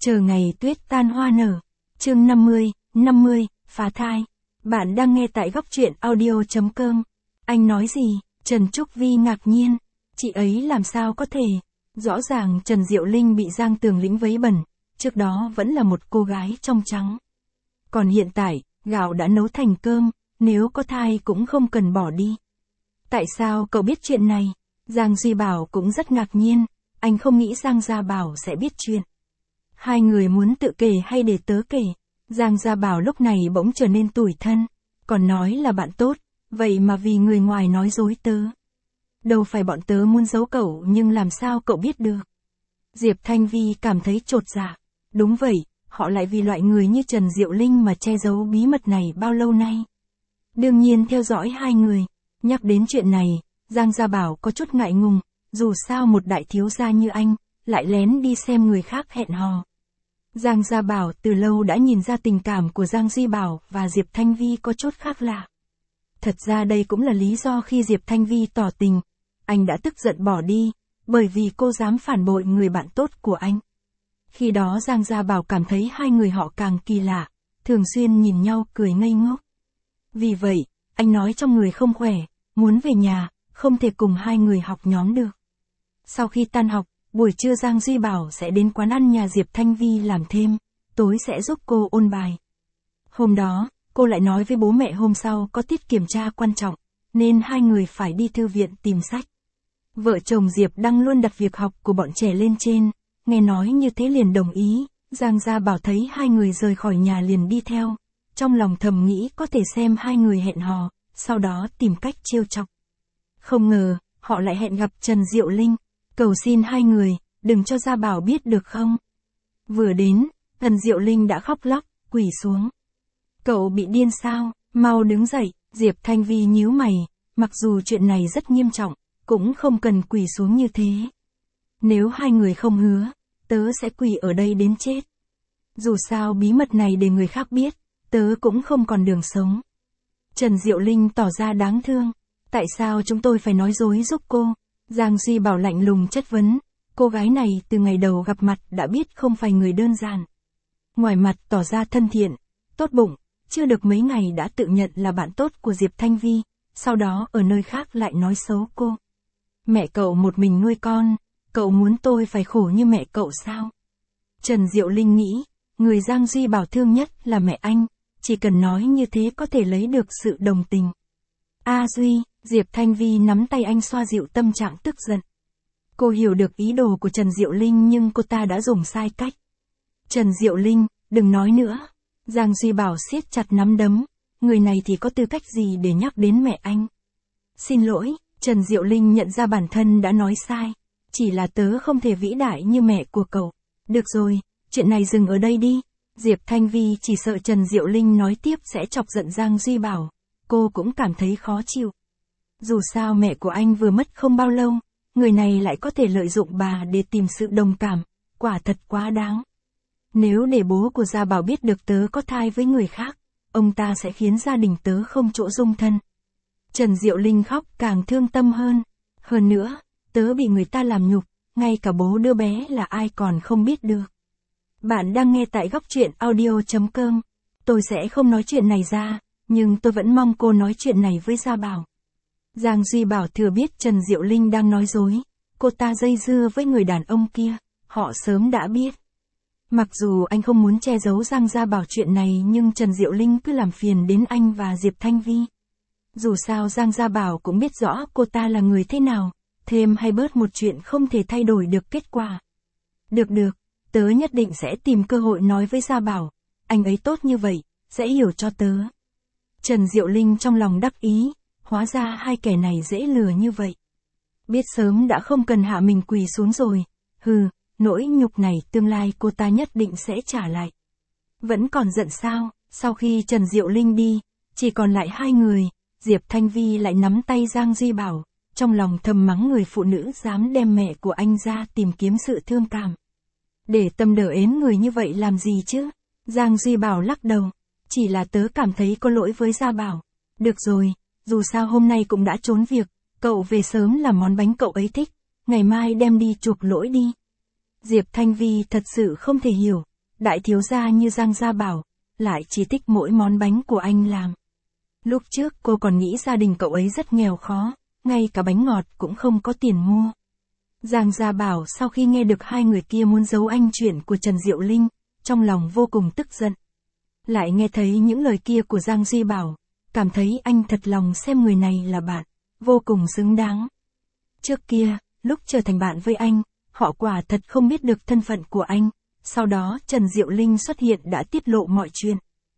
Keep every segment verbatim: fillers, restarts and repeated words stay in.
Chờ ngày tuyết tan hoa nở. Chương năm mươi, năm mươi, phá thai. Bạn đang nghe tại góc truyện audio chấm com. Anh nói gì? Trần Trúc Vi ngạc nhiên. Chị ấy làm sao có thể? Rõ ràng Trần Diệu Linh bị Giang Tường Lĩnh vấy bẩn, trước đó vẫn là một cô gái trong trắng. Còn hiện tại, gạo đã nấu thành cơm, nếu có thai cũng không cần bỏ đi. Tại sao cậu biết chuyện này? Giang Duy Bảo cũng rất ngạc nhiên, anh không nghĩ Giang Gia Bảo sẽ biết chuyện. Hai người muốn tự kể hay để tớ kể? Giang Gia Bảo lúc này bỗng trở nên tủi thân, còn nói là bạn tốt, vậy mà vì người ngoài nói dối tớ. Đâu phải bọn tớ muốn giấu cậu nhưng làm sao cậu biết được? Diệp Thanh Vi cảm thấy chột dạ. Đúng vậy, họ lại vì loại người như Trần Diệu Linh mà che giấu bí mật này bao lâu nay. Đương nhiên theo dõi hai người. Nhắc đến chuyện này, Giang Gia Bảo có chút ngại ngùng, dù sao một đại thiếu gia như anh, lại lén đi xem người khác hẹn hò. Giang Gia Bảo từ lâu đã nhìn ra tình cảm của Giang Duy Bảo và Diệp Thanh Vi có chút khác lạ. Thật ra đây cũng là lý do khi Diệp Thanh Vi tỏ tình, anh đã tức giận bỏ đi, bởi vì cô dám phản bội người bạn tốt của anh. Khi đó Giang Gia Bảo cảm thấy hai người họ càng kỳ lạ, thường xuyên nhìn nhau cười ngây ngốc. Vì vậy, anh nói trong người không khỏe, muốn về nhà, không thể cùng hai người học nhóm được. Sau khi tan học, buổi trưa Giang Duy Bảo sẽ đến quán ăn nhà Diệp Thanh Vi làm thêm, tối sẽ giúp cô ôn bài. Hôm đó, cô lại nói với bố mẹ hôm sau có tiết kiểm tra quan trọng, nên hai người phải đi thư viện tìm sách. Vợ chồng Diệp đang luôn đặt việc học của bọn trẻ lên trên, nghe nói như thế liền đồng ý, Giang Gia Bảo thấy hai người rời khỏi nhà liền đi theo, trong lòng thầm nghĩ có thể xem hai người hẹn hò, sau đó tìm cách trêu chọc. Không ngờ, họ lại hẹn gặp Trần Diệu Linh, cầu xin hai người, đừng cho Gia Bảo biết được không. Vừa đến, Trần Diệu Linh đã khóc lóc, quỳ xuống. Cậu bị điên sao, mau đứng dậy, Diệp Thanh Vi nhíu mày, mặc dù chuyện này rất nghiêm trọng, cũng không cần quỳ xuống như thế. Nếu hai người không hứa, tớ sẽ quỳ ở đây đến chết. Dù sao bí mật này để người khác biết, tớ cũng không còn đường sống. Trần Diệu Linh tỏ ra đáng thương. Tại sao chúng tôi phải nói dối giúp cô? Giang Duy Bảo lạnh lùng chất vấn. Cô gái này từ ngày đầu gặp mặt đã biết không phải người đơn giản. Ngoài mặt tỏ ra thân thiện, tốt bụng, chưa được mấy ngày đã tự nhận là bạn tốt của Diệp Thanh Vi, sau đó ở nơi khác lại nói xấu cô. Mẹ cậu một mình nuôi con, cậu muốn tôi phải khổ như mẹ cậu sao? Trần Diệu Linh nghĩ, người Giang Duy Bảo thương nhất là mẹ anh, chỉ cần nói như thế có thể lấy được sự đồng tình. A Duy, Diệp Thanh Vi nắm tay anh xoa dịu tâm trạng tức giận. Cô hiểu được ý đồ của Trần Diệu Linh nhưng cô ta đã dùng sai cách. Trần Diệu Linh, đừng nói nữa. Giang Duy Bảo siết chặt nắm đấm, người này thì có tư cách gì để nhắc đến mẹ anh. Xin lỗi, Trần Diệu Linh nhận ra bản thân đã nói sai. Chỉ là tớ không thể vĩ đại như mẹ của cậu. Được rồi, chuyện này dừng ở đây đi. Diệp Thanh Vi chỉ sợ Trần Diệu Linh nói tiếp sẽ chọc giận Giang Duy Bảo. Cô cũng cảm thấy khó chịu. Dù sao mẹ của anh vừa mất không bao lâu, người này lại có thể lợi dụng bà để tìm sự đồng cảm, quả thật quá đáng. Nếu để bố của Gia Bảo biết được tớ có thai với người khác, ông ta sẽ khiến gia đình tớ không chỗ dung thân. Trần Diệu Linh khóc càng thương tâm hơn. Hơn nữa, tớ bị người ta làm nhục, ngay cả bố đứa bé là ai còn không biết được. Bạn đang nghe tại góc truyện audio chấm com. Tôi sẽ không nói chuyện này ra, nhưng tôi vẫn mong cô nói chuyện này với Gia Bảo. Giang Duy Bảo thừa biết Trần Diệu Linh đang nói dối, cô ta dây dưa với người đàn ông kia, họ sớm đã biết. Mặc dù anh không muốn che giấu Giang Gia Bảo chuyện này nhưng Trần Diệu Linh cứ làm phiền đến anh và Diệp Thanh Vi. Dù sao Giang Gia Bảo cũng biết rõ cô ta là người thế nào, thêm hay bớt một chuyện không thể thay đổi được kết quả. Được được, tớ nhất định sẽ tìm cơ hội nói với Gia Bảo, anh ấy tốt như vậy, sẽ hiểu cho tớ. Trần Diệu Linh trong lòng đắc ý, hóa ra hai kẻ này dễ lừa như vậy. Biết sớm đã không cần hạ mình quỳ xuống rồi, hừ, nỗi nhục này tương lai cô ta nhất định sẽ trả lại. Vẫn còn giận sao? Sau khi Trần Diệu Linh đi, chỉ còn lại hai người, Diệp Thanh Vi lại nắm tay Giang Duy Bảo, trong lòng thầm mắng người phụ nữ dám đem mẹ của anh ra tìm kiếm sự thương cảm. Để tâm đỡ ến người như vậy làm gì chứ? Giang Duy Bảo lắc đầu, chỉ là tớ cảm thấy có lỗi với Gia Bảo. Được rồi, dù sao hôm nay cũng đã trốn việc, cậu về sớm làm món bánh cậu ấy thích, ngày mai đem đi chuộc lỗi đi. Diệp Thanh Vi thật sự không thể hiểu, đại thiếu gia như Giang Gia Bảo, lại chỉ thích mỗi món bánh của anh làm. Lúc trước cô còn nghĩ gia đình cậu ấy rất nghèo khó, ngay cả bánh ngọt cũng không có tiền mua. Giang Gia Bảo sau khi nghe được hai người kia muốn giấu anh chuyện của Trần Diệu Linh, trong lòng vô cùng tức giận. Lại nghe thấy những lời kia của Giang Duy Bảo, cảm thấy anh thật lòng xem người này là bạn, vô cùng xứng đáng. Trước kia, lúc trở thành bạn với anh, họ quả thật không biết được thân phận của anh, sau đó Trần Diệu Linh xuất hiện đã tiết lộ mọi chuyện.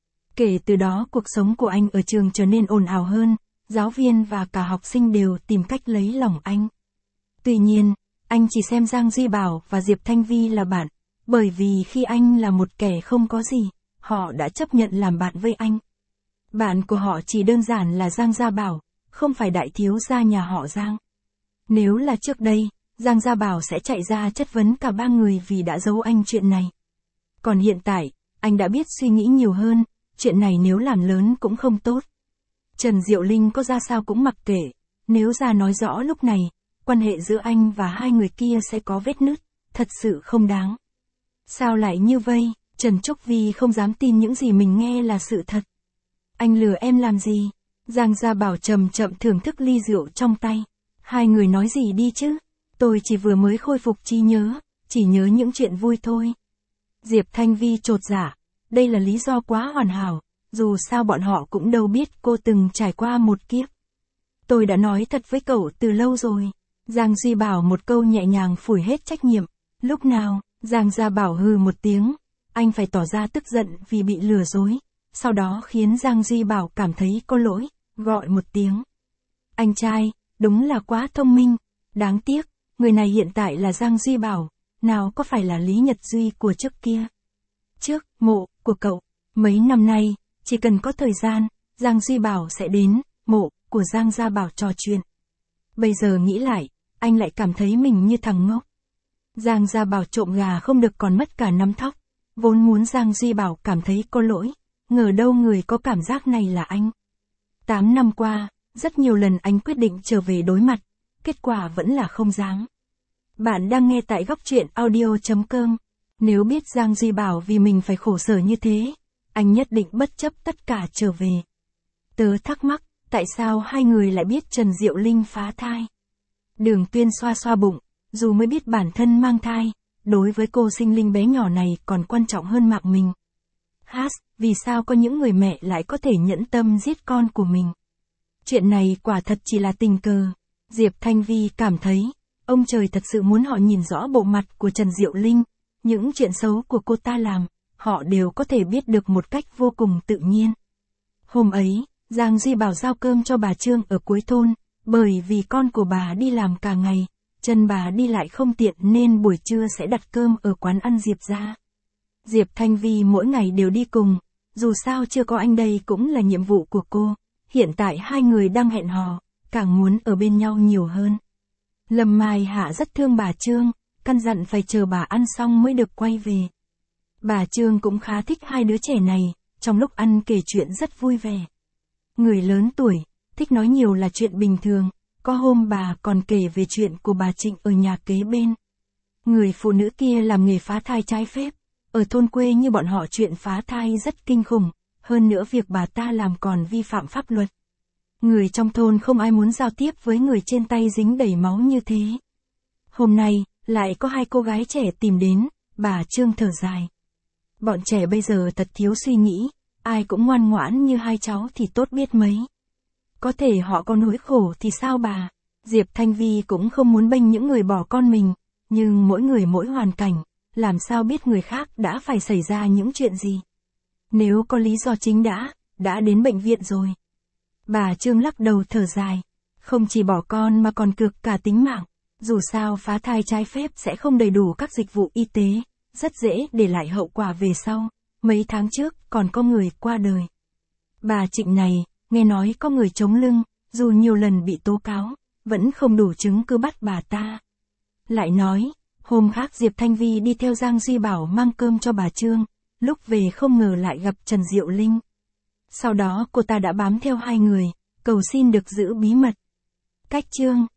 Kể từ đó cuộc sống của anh ở trường trở nên ồn ào hơn, giáo viên và cả học sinh đều tìm cách lấy lòng anh. Tuy nhiên, anh chỉ xem Giang Duy Bảo và Diệp Thanh Vi là bạn, bởi vì khi anh là một kẻ không có gì, họ đã chấp nhận làm bạn với anh. Bạn của họ chỉ đơn giản là Giang Gia Bảo, không phải đại thiếu gia nhà họ Giang. Nếu là trước đây, Giang Gia Bảo sẽ chạy ra chất vấn cả ba người vì đã giấu anh chuyện này. Còn hiện tại, anh đã biết suy nghĩ nhiều hơn, chuyện này nếu làm lớn cũng không tốt. Trần Diệu Linh có ra sao cũng mặc kệ, nếu ra nói rõ lúc này, quan hệ giữa anh và hai người kia sẽ có vết nứt, thật sự không đáng. Sao lại như vậy? Trần Trúc Vi không dám tin những gì mình nghe là sự thật. Anh lừa em làm gì? Giang Gia Bảo chậm chậm thưởng thức ly rượu trong tay. Hai người nói gì đi chứ? Tôi chỉ vừa mới khôi phục trí nhớ, chỉ nhớ những chuyện vui thôi. Diệp Thanh Vi chột dạ, đây là lý do quá hoàn hảo, dù sao bọn họ cũng đâu biết cô từng trải qua một kiếp. Tôi đã nói thật với cậu từ lâu rồi. Giang Duy Bảo một câu nhẹ nhàng phủi hết trách nhiệm. Lúc nào? Giang Gia Bảo hừ một tiếng, anh phải tỏ ra tức giận vì bị lừa dối, sau đó khiến Giang Duy Bảo cảm thấy có lỗi, gọi một tiếng. Anh trai, đúng là quá thông minh, đáng tiếc, người này hiện tại là Giang Duy Bảo, nào có phải là Lý Nhật Duy của trước kia. Trước, mộ, của cậu, mấy năm nay, chỉ cần có thời gian, Giang Duy Bảo sẽ đến, mộ, của Giang Gia Bảo trò chuyện. Bây giờ nghĩ lại, anh lại cảm thấy mình như thằng ngốc. Giang Gia Bảo trộm gà không được còn mất cả nắm thóc, vốn muốn Giang Duy Bảo cảm thấy có lỗi, ngờ đâu người có cảm giác này là anh. Tám năm qua, rất nhiều lần anh quyết định trở về đối mặt, kết quả vẫn là không dám. Bạn đang nghe tại góc truyện audio chấm com. Nếu biết Giang Duy Bảo vì mình phải khổ sở như thế, anh nhất định bất chấp tất cả trở về. Tớ thắc mắc, tại sao hai người lại biết Trần Diệu Linh phá thai? Đường Tuyên xoa xoa bụng, dù mới biết bản thân mang thai, đối với cô sinh linh bé nhỏ này còn quan trọng hơn mạng mình. Hát, vì sao có những người mẹ lại có thể nhẫn tâm giết con của mình? Chuyện này quả thật chỉ là tình cờ. Diệp Thanh Vi cảm thấy, ông trời thật sự muốn họ nhìn rõ bộ mặt của Trần Diệu Linh, những chuyện xấu của cô ta làm, họ đều có thể biết được một cách vô cùng tự nhiên. Hôm ấy, Giang Duy Bảo giao cơm cho bà Trương ở cuối thôn, bởi vì con của bà đi làm cả ngày, chân bà đi lại không tiện nên buổi trưa sẽ đặt cơm ở quán ăn Diệp gia. Diệp Thanh Vi mỗi ngày đều đi cùng, dù sao chưa có anh đây cũng là nhiệm vụ của cô, hiện tại hai người đang hẹn hò, càng muốn ở bên nhau nhiều hơn. Lâm Mai Hạ rất thương bà Trương, căn dặn phải chờ bà ăn xong mới được quay về. Bà Trương cũng khá thích hai đứa trẻ này, trong lúc ăn kể chuyện rất vui vẻ. Người lớn tuổi, thích nói nhiều là chuyện bình thường, có hôm bà còn kể về chuyện của bà Trịnh ở nhà kế bên. Người phụ nữ kia làm nghề phá thai trái phép, ở thôn quê như bọn họ chuyện phá thai rất kinh khủng, hơn nữa việc bà ta làm còn vi phạm pháp luật. Người trong thôn không ai muốn giao tiếp với người trên tay dính đầy máu như thế. Hôm nay, lại có hai cô gái trẻ tìm đến, bà Trương thở dài. Bọn trẻ bây giờ thật thiếu suy nghĩ, ai cũng ngoan ngoãn như hai cháu thì tốt biết mấy. Có thể họ có nỗi khổ thì sao bà? Diệp Thanh Vi cũng không muốn bênh những người bỏ con mình, nhưng mỗi người mỗi hoàn cảnh, làm sao biết người khác đã phải xảy ra những chuyện gì. Nếu có lý do chính đã, đã đến bệnh viện rồi. Bà Trương lắc đầu thở dài, không chỉ bỏ con mà còn cược cả tính mạng, dù sao phá thai trái phép sẽ không đầy đủ các dịch vụ y tế, rất dễ để lại hậu quả về sau, mấy tháng trước còn có người qua đời. Bà Trịnh này, nghe nói có người chống lưng, dù nhiều lần bị tố cáo, vẫn không đủ chứng cứ bắt bà ta. Lại nói, hôm khác Diệp Thanh Vi đi theo Giang Duy Bảo mang cơm cho bà Trương, lúc về không ngờ lại gặp Trần Diệu Linh. Sau đó cô ta đã bám theo hai người, cầu xin được giữ bí mật. Cách Trương,